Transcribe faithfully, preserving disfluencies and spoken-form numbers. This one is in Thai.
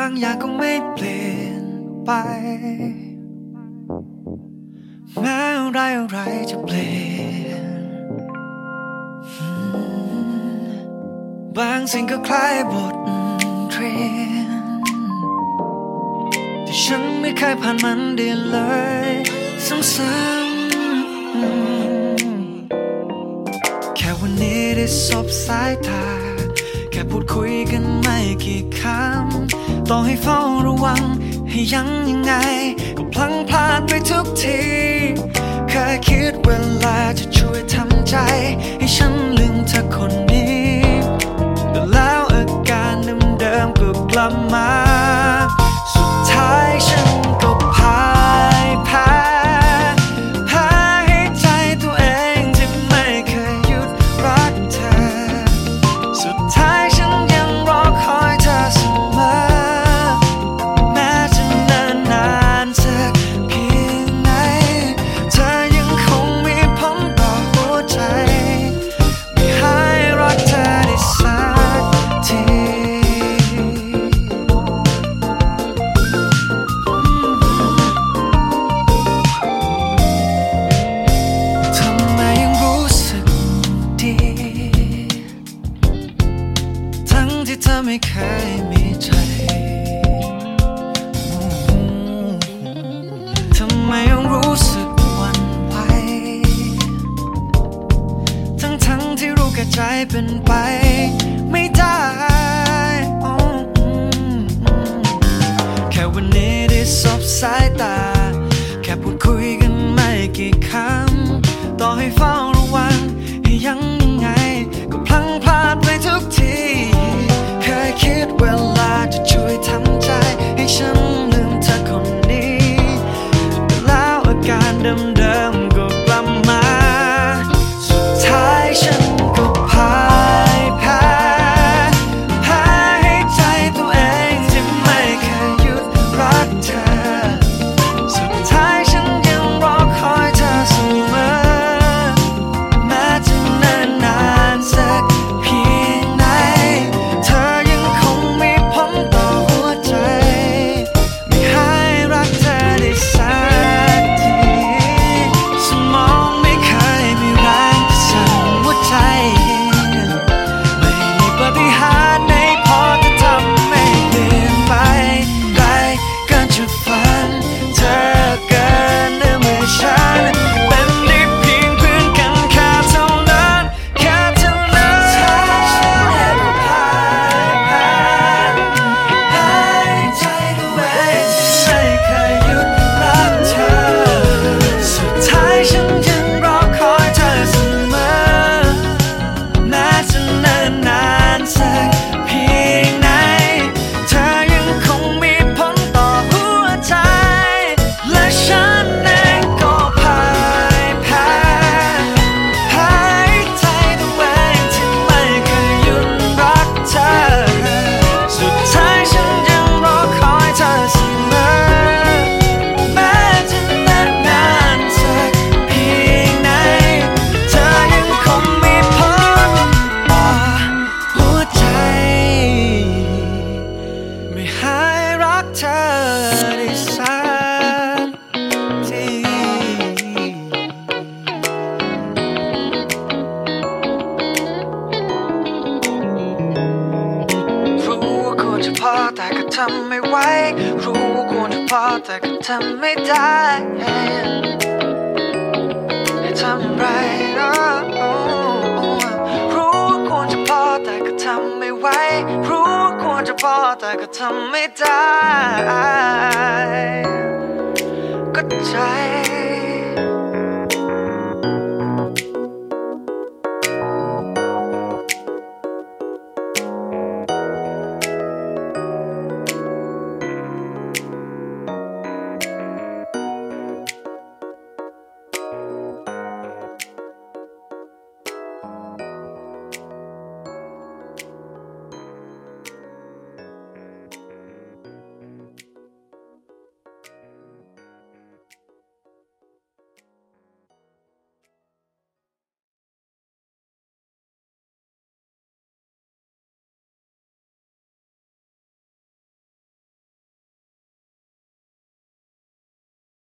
างอย่างก็ไม่เปลี่ยนไปแม้อะไรอะไรจะเปลี่ยนบางสิ่งก็คล้ายบทเรียนที่ฉันไม่เคยผ่านมันได้เลยซ้ำๆแค่วันนี้ได้สบสายตาแค่พูดคุยกันไม่กี่คำต้องให้เฝ้าระวังให้ยังยังไงก็พลั้งพลาดไปทุกทีเคยคิดเวลาจะช่วยทำใจให้ฉันลืมเธอคนนี้แต่แล้วอาการเดิมๆก็กลับมาสุดท้ายฉันก็พ่ายแพ้แพ้ให้ใจตัวเองที่ไม่เคยหยุดรักเธอสุดท้ายฉันยังรอคอยเธอเสมอแม้จะเนิ่นนานสักเพียงไหนเธอยังคงมีผลต่อหัวใจไม่หายรักเธอได้สักทีทำไมยังรู้สึกดีทั้งที่เธอไม่เคยมีใจทำไมยังรู้สึกหวั่นไหวทั้งทั้งที่รู้แก่ใจเป็นไปไม่ได้แค่วันนี้ได้สบสายตาแค่พูดคุยกันไม่กี่คำต่อให้เฝ้าระวังให้ยังยังไงก็พลั้งพลาดไปทุกทีเคยคิดเวลาจะช่วยทำใจให้ฉันลืมเธอคนนี้แต่แล้วอาการเดิมๆก็กลับมาสุดท้ายฉันก็พ่ายแพ้แพ้ให้ใจตัวเองที่ไม่เคยหยุดรักเธอสุดท้ายฉันยังรอคอยเธอเสมอแม้จะเนิ่นนานสักเพียงไหนเธอยังคงมีผลต่อหัวใจไม่หายรักเธอได้สักทีสมองไม่เคยมีแรงจะสั่นหัวใจไม่มีปาฏิหาริย์ไหนพอจะทำให้เปลี่ยนไปได้เกินจะฝันเธอเกินเมื่อฉันเป็นได้เพียงเพื่อนกันแค่เท่านั้นแค่เท่านั้นถ้าฉันเห็นพ่ายแพ้หายใจตัวเองที่ไม่เคยหยุดรักเธอสุดท้ายฉันยังรอคอยเธอเสมอแม้จะเนิ่นนานสักเพียงไหนเธอยังคงมีผลต่อหัวใจและฉันเองก็พ่ายแพ้หายใจตัวเองที่ไม่เคยหยุดรักเธอสุดท้ายฉันยังรอคอยเธอเสมอแม้จะเนิ่นนานสักเพียงไหนเธอยังคงมีผลต่อหัวใจไม่หายรักเธอได้สักทีรู้ว่าควรจะพอแต่ก็ทำไม่ไหวรู้ว่าควรจะพอแต่ก็ทำไม่ได้ให้ทำไรเนาะรู้ว่าควรจะพอแต่ก็ทำไม่ไหวรู้ว่าควรจะพอแต่ก็ทำไม่ได้ก็ใจ